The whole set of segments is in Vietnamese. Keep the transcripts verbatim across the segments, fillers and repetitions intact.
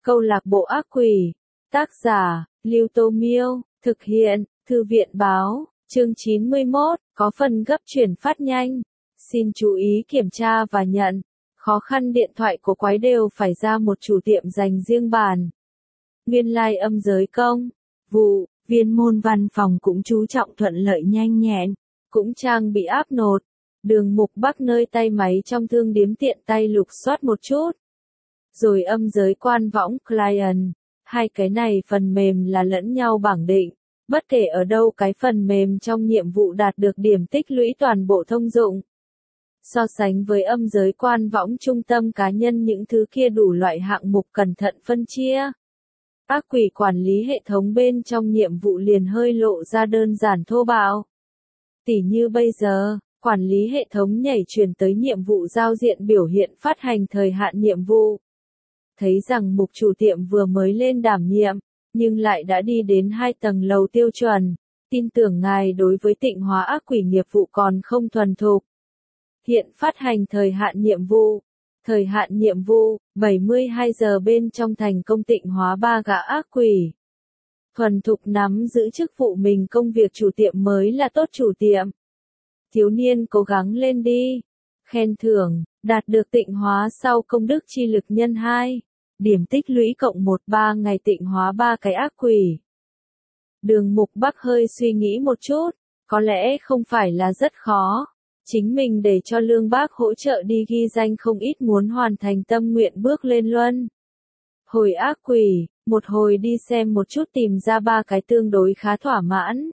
Câu lạc bộ ác quỷ. Tác giả, Lưu Tô Miêu. Thực hiện, Thư viện Báo. Chương chín mươi mốt, có phần gấp chuyển phát nhanh. Xin chú ý kiểm tra và nhận. Khó khăn điện thoại của quái đều phải ra một chủ tiệm dành riêng bàn. Nguyên lai like âm giới công. Vụ, viên môn văn phòng cũng chú trọng thuận lợi nhanh nhẹn. Cũng trang bị áp nột. Đường mục bắc nơi tay máy trong thương điếm tiện tay lục soát một chút. Rồi âm giới quan võng client. Hai cái này phần mềm là lẫn nhau bảng định. Bất kể ở đâu cái phần mềm trong nhiệm vụ đạt được điểm tích lũy toàn bộ thông dụng. So sánh với âm giới quan võng trung tâm cá nhân những thứ kia đủ loại hạng mục cẩn thận phân chia. Ác quỷ quản lý hệ thống bên trong nhiệm vụ liền hơi lộ ra đơn giản thô bạo. Tỉ như bây giờ, quản lý hệ thống nhảy chuyển tới nhiệm vụ giao diện biểu hiện phát hành thời hạn nhiệm vụ. Thấy rằng mục chủ tiệm vừa mới lên đảm nhiệm, nhưng lại đã đi đến hai tầng lầu tiêu chuẩn. Tin tưởng ngài đối với tịnh hóa ác quỷ nghiệp vụ còn không thuần thục. Hiện phát hành thời hạn nhiệm vụ. Thời hạn nhiệm vụ, bảy mươi hai giờ bên trong thành công tịnh hóa ba gã ác quỷ. Thuần thục nắm giữ chức vụ mình công việc chủ tiệm mới là tốt chủ tiệm. Thiếu niên cố gắng lên đi. Khen thưởng, đạt được tịnh hóa sau công đức chi lực nhân hai. Điểm tích lũy cộng một ba ngày tịnh hóa ba cái ác quỷ. Đường mục bắc hơi suy nghĩ một chút. Có lẽ không phải là rất khó. Chính mình để cho Lương Bác hỗ trợ đi ghi danh không ít muốn hoàn thành tâm nguyện bước lên luân. Hồi ác quỷ, một hồi đi xem một chút tìm ra ba cái tương đối khá thỏa mãn.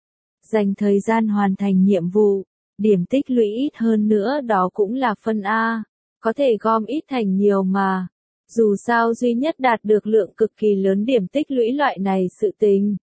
Dành thời gian hoàn thành nhiệm vụ, điểm tích lũy ít hơn nữa đó cũng là phân A, có thể gom ít thành nhiều mà. Dù sao duy nhất đạt được lượng cực kỳ lớn điểm tích lũy loại này sự tình.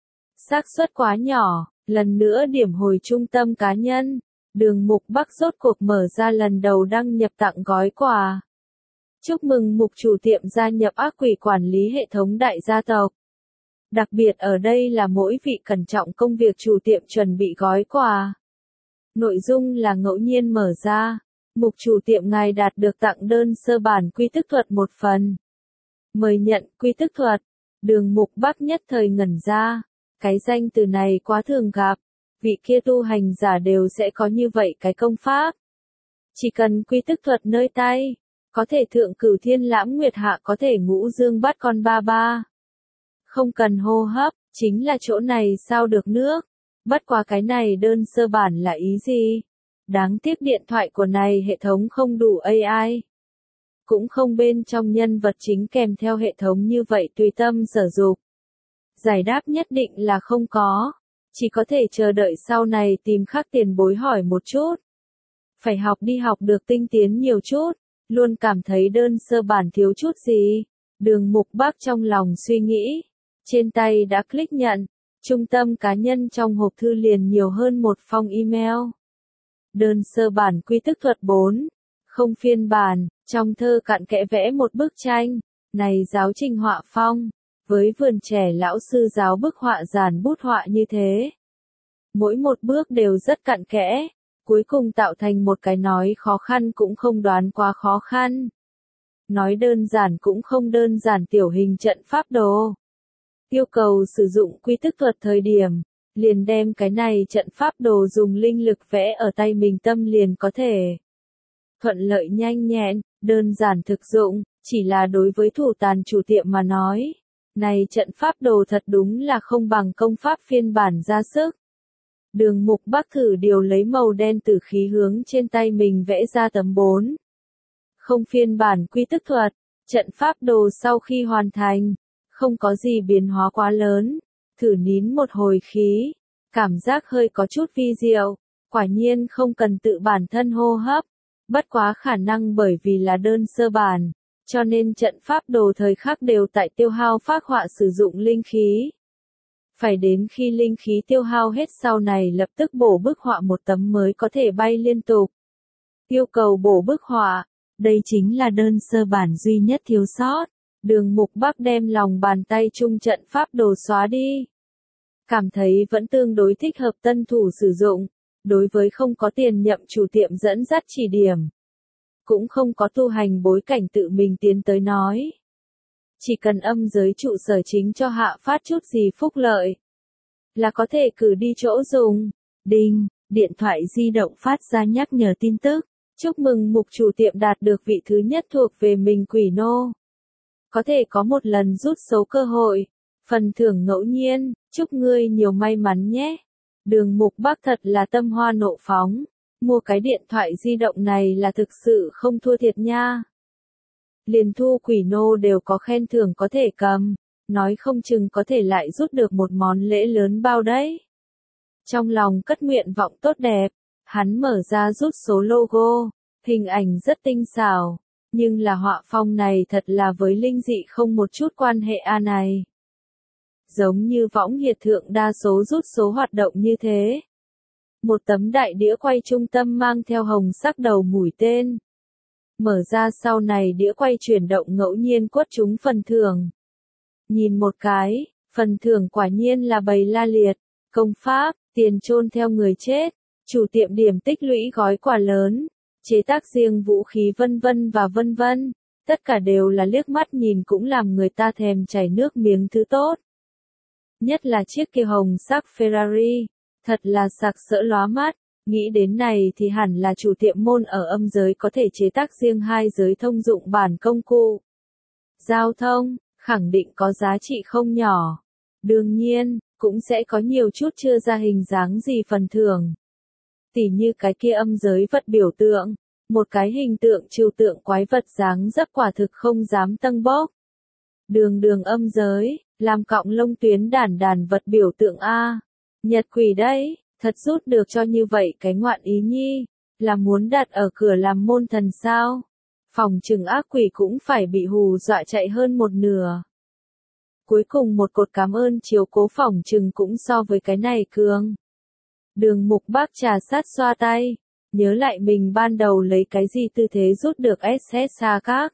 Xác suất quá nhỏ, lần nữa điểm hồi trung tâm cá nhân. Đường mục bắc rốt cuộc mở ra lần đầu đăng nhập tặng gói quà. Chúc mừng mục chủ tiệm gia nhập ác quỷ quản lý hệ thống đại gia tộc. Đặc biệt ở đây là mỗi vị cẩn trọng công việc chủ tiệm chuẩn bị gói quà. Nội dung là ngẫu nhiên mở ra. Mục chủ tiệm ngài đạt được tặng đơn sơ bản quy tức thuật một phần. Mời nhận quy tức thuật. Đường mục bắc nhất thời ngẩn ra. Cái danh từ này quá thường gặp. Vị kia tu hành giả đều sẽ có như vậy cái công pháp. Chỉ cần quy tức thuật nơi tay, có thể thượng cửu thiên lãm nguyệt hạ có thể ngũ dương bắt con ba ba. Không cần hô hấp, chính là chỗ này sao được nước. Bất quá cái này đơn sơ bản là ý gì? Đáng tiếc điện thoại của này hệ thống không đủ a i. Cũng không bên trong nhân vật chính kèm theo hệ thống như vậy tùy tâm sử dụng. Giải đáp nhất định là không có. Chỉ có thể chờ đợi sau này tìm khắc tiền bối hỏi một chút. Phải học đi học được tinh tiến nhiều chút, luôn cảm thấy đơn sơ bản thiếu chút gì. Đường mục bắc trong lòng suy nghĩ. Trên tay đã click nhận, trung tâm cá nhân trong hộp thư liền nhiều hơn một phong email. Đơn sơ bản quy tức thuật bốn. Không phiên bản, trong thơ cặn kẽ vẽ một bức tranh. Này giáo trình họa phong. Với vườn trẻ lão sư giáo bức họa giản bút họa như thế. Mỗi một bước đều rất cặn kẽ, cuối cùng tạo thành một cái nói khó khăn cũng không đoán quá khó khăn. Nói đơn giản cũng không đơn giản tiểu hình trận pháp đồ. Yêu cầu sử dụng quy tức thuật thời điểm, liền đem cái này trận pháp đồ dùng linh lực vẽ ở tay mình tâm liền có thể. Thuận lợi nhanh nhẹn, đơn giản thực dụng, chỉ là đối với thủ tàn chủ tiệm mà nói. Này trận pháp đồ thật đúng là không bằng công pháp phiên bản ra sức. Đường mục bắc thử điều lấy màu đen tử khí hướng trên tay mình vẽ ra tấm bốn. Không phiên bản quy tức thuật, trận pháp đồ sau khi hoàn thành, không có gì biến hóa quá lớn. Thử nín một hồi khí, cảm giác hơi có chút vi diệu, quả nhiên không cần tự bản thân hô hấp. Bất quá khả năng bởi vì là đơn sơ bản. Cho nên trận pháp đồ thời khắc đều tại tiêu hao phác họa sử dụng linh khí. Phải đến khi linh khí tiêu hao hết sau này lập tức bổ bức họa một tấm mới có thể bay liên tục. Yêu cầu bổ bức họa, đây chính là đơn sơ bản duy nhất thiếu sót. Đường mục bắc đem lòng bàn tay chung trận pháp đồ xóa đi. Cảm thấy vẫn tương đối thích hợp tân thủ sử dụng, đối với không có tiền nhậm chủ tiệm dẫn dắt chỉ điểm. Cũng không có tu hành bối cảnh tự mình tiến tới nói. Chỉ cần âm giới trụ sở chính cho hạ phát chút gì phúc lợi, là có thể cử đi chỗ dùng. Đinh, điện thoại di động phát ra nhắc nhở tin tức. Chúc mừng mục chủ tiệm đạt được vị thứ nhất thuộc về mình Quỷ Nô. Có thể có một lần rút số cơ hội. Phần thưởng ngẫu nhiên, chúc ngươi nhiều may mắn nhé. Đường Mục Bắc thật là tâm hoa nộ phóng. Mua cái điện thoại di động này là thực sự không thua thiệt nha. Liền Thu Quỷ Nô đều có khen thưởng có thể cầm. Nói không chừng có thể lại rút được một món lễ lớn bao đấy. Trong lòng cất nguyện vọng tốt đẹp, hắn mở ra rút số logo, hình ảnh rất tinh xảo, nhưng là họa phong này thật là với linh dị không một chút quan hệ a này. Giống như võng hiệt thượng đa số rút số hoạt động như thế. Một tấm đại đĩa quay trung tâm mang theo hồng sắc đầu mũi tên. Mở ra sau này đĩa quay chuyển động ngẫu nhiên quất trúng phần thưởng. Nhìn một cái, phần thưởng quả nhiên là bầy la liệt, công pháp, tiền chôn theo người chết, chủ tiệm điểm tích lũy gói quà lớn, chế tác riêng vũ khí vân vân và vân vân. Tất cả đều là liếc mắt nhìn cũng làm người ta thèm chảy nước miếng thứ tốt. Nhất là chiếc kia hồng sắc Ferrari, thật là sặc sỡ lóa mắt. Nghĩ đến này thì hẳn là chủ tiệm môn ở âm giới có thể chế tác riêng hai giới thông dụng bản công cụ. Giao thông, khẳng định có giá trị không nhỏ. Đương nhiên, cũng sẽ có nhiều chút chưa ra hình dáng gì phần thưởng. Tỉ như cái kia âm giới vật biểu tượng, một cái hình tượng trừu tượng quái vật dáng dấp quả thực không dám tâng bốc. Đường đường âm giới, làm cọng lông tuyến đàn đàn vật biểu tượng A. Nhật quỷ đấy, thật rút được cho như vậy cái ngoạn ý nhi, là muốn đặt ở cửa làm môn thần sao. Phòng trừng ác quỷ cũng phải bị hù dọa chạy hơn một nửa. Cuối cùng một cột cảm ơn chiếu cố phòng trừng cũng so với cái này cường. Đường Mục Bắc trà sát xoa tay, nhớ lại mình ban đầu lấy cái gì tư thế rút được ét ét xa các.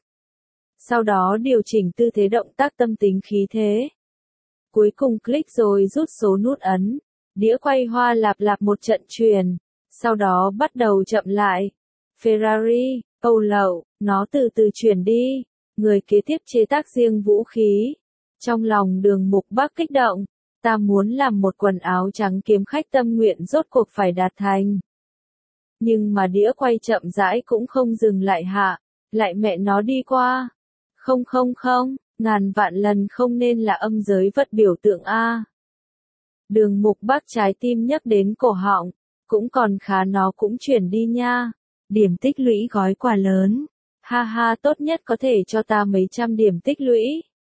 Sau đó điều chỉnh tư thế động tác tâm tính khí thế. Cuối cùng click rồi rút số nút ấn, đĩa quay hoa lạp lạp một trận truyền, sau đó bắt đầu chậm lại. Ferrari, Âu Lậu, nó từ từ chuyển đi, người kế tiếp chế tác riêng vũ khí. Trong lòng Đường Mục Bắc kích động, ta muốn làm một quần áo trắng kiếm khách tâm nguyện rốt cuộc phải đạt thành. Nhưng mà đĩa quay chậm rãi cũng không dừng lại hạ, lại mẹ nó đi qua. Không không không, ngàn vạn lần không nên là âm giới vật biểu tượng A. Đường Mục Bắc trái tim nhắc đến cổ họng, cũng còn khá nó cũng chuyển đi nha. Điểm tích lũy gói quà lớn. Ha ha, tốt nhất có thể cho ta mấy trăm điểm tích lũy.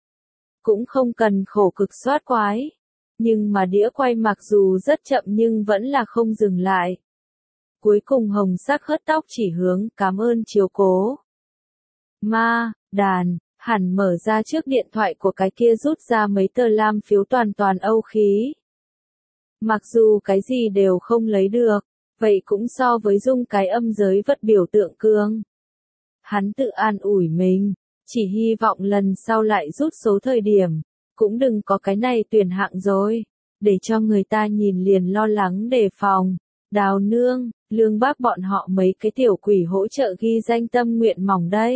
Cũng không cần khổ cực soát quái. Nhưng mà đĩa quay mặc dù rất chậm nhưng vẫn là không dừng lại. Cuối cùng hồng sắc hớt tóc chỉ hướng cảm ơn chiếu cố. Ma, đàn, hẳn mở ra trước điện thoại của cái kia rút ra mấy tờ lam phiếu toàn toàn âu khí. Mặc dù cái gì đều không lấy được, vậy cũng so với dung cái âm giới vật biểu tượng cương. Hắn tự an ủi mình, chỉ hy vọng lần sau lại rút số thời điểm, cũng đừng có cái này tuyển hạng rồi, để cho người ta nhìn liền lo lắng đề phòng. Đào Nương, Lương Bác bọn họ mấy cái tiểu quỷ hỗ trợ ghi danh tâm nguyện mỏng đây.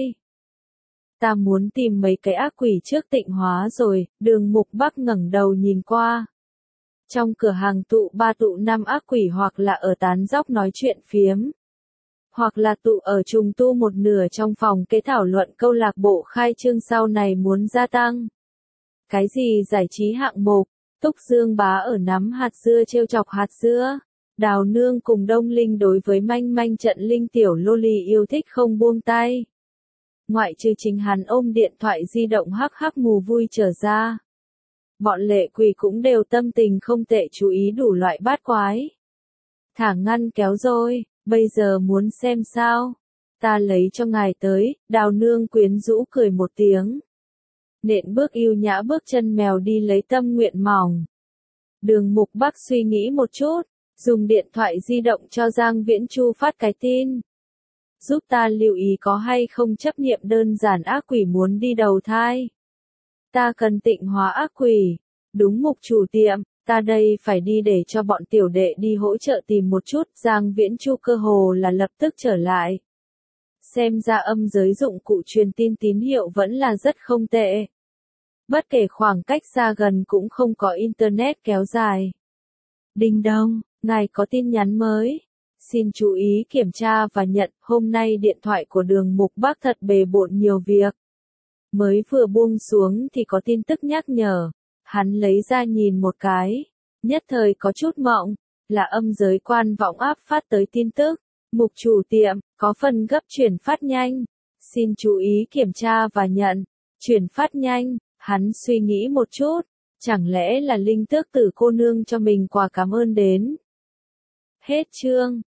Ta muốn tìm mấy cái ác quỷ trước tịnh hóa rồi. Đường Mục Bắc ngẩng đầu nhìn qua. Trong cửa hàng tụ ba tụ năm ác quỷ hoặc là ở tán dóc nói chuyện phiếm, hoặc là tụ ở trùng tu một nửa trong phòng kế thảo luận câu lạc bộ khai trương sau này muốn gia tăng. Cái gì giải trí hạng mục, Túc Dương Bá ở nắm hạt dưa trêu chọc hạt dưa. Đào Nương cùng Đông Linh đối với manh manh trận linh tiểu loli yêu thích không buông tay. Ngoại trừ chính hắn ôm điện thoại di động hắc hắc mù vui trở ra. Bọn lệ quỷ cũng đều tâm tình không tệ chú ý đủ loại bát quái. Thả ngăn kéo rồi, bây giờ muốn xem sao? Ta lấy cho ngài tới. Đào Nương quyến rũ cười một tiếng. Nện bước yêu nhã bước chân mèo đi lấy tâm nguyện mỏng. Đường Mục Bắc suy nghĩ một chút, dùng điện thoại di động cho Giang Viễn Chu phát cái tin. Giúp ta lưu ý có hay không chấp niệm đơn giản ác quỷ muốn đi đầu thai. Ta cần tịnh hóa ác quỷ. Đúng mục chủ tiệm, ta đây phải đi để cho bọn tiểu đệ đi hỗ trợ tìm một chút. Giang Viễn Chu cơ hồ là lập tức trở lại. Xem ra âm giới dụng cụ truyền tin tín hiệu vẫn là rất không tệ. Bất kể khoảng cách xa gần cũng không có internet kéo dài. Đinh đong, ngài có tin nhắn mới. Xin chú ý kiểm tra và nhận, hôm nay điện thoại của Đường Mục Bác thật bề bộn nhiều việc. Mới vừa buông xuống thì có tin tức nhắc nhở. Hắn lấy ra nhìn một cái. Nhất thời có chút mộng, là âm giới quan vọng áp phát tới tin tức. Mục chủ tiệm, có phần gấp chuyển phát nhanh. Xin chú ý kiểm tra và nhận. Chuyển phát nhanh, hắn suy nghĩ một chút. Chẳng lẽ là Linh Tước Tử cô nương cho mình quà cảm ơn đến. Hết chương.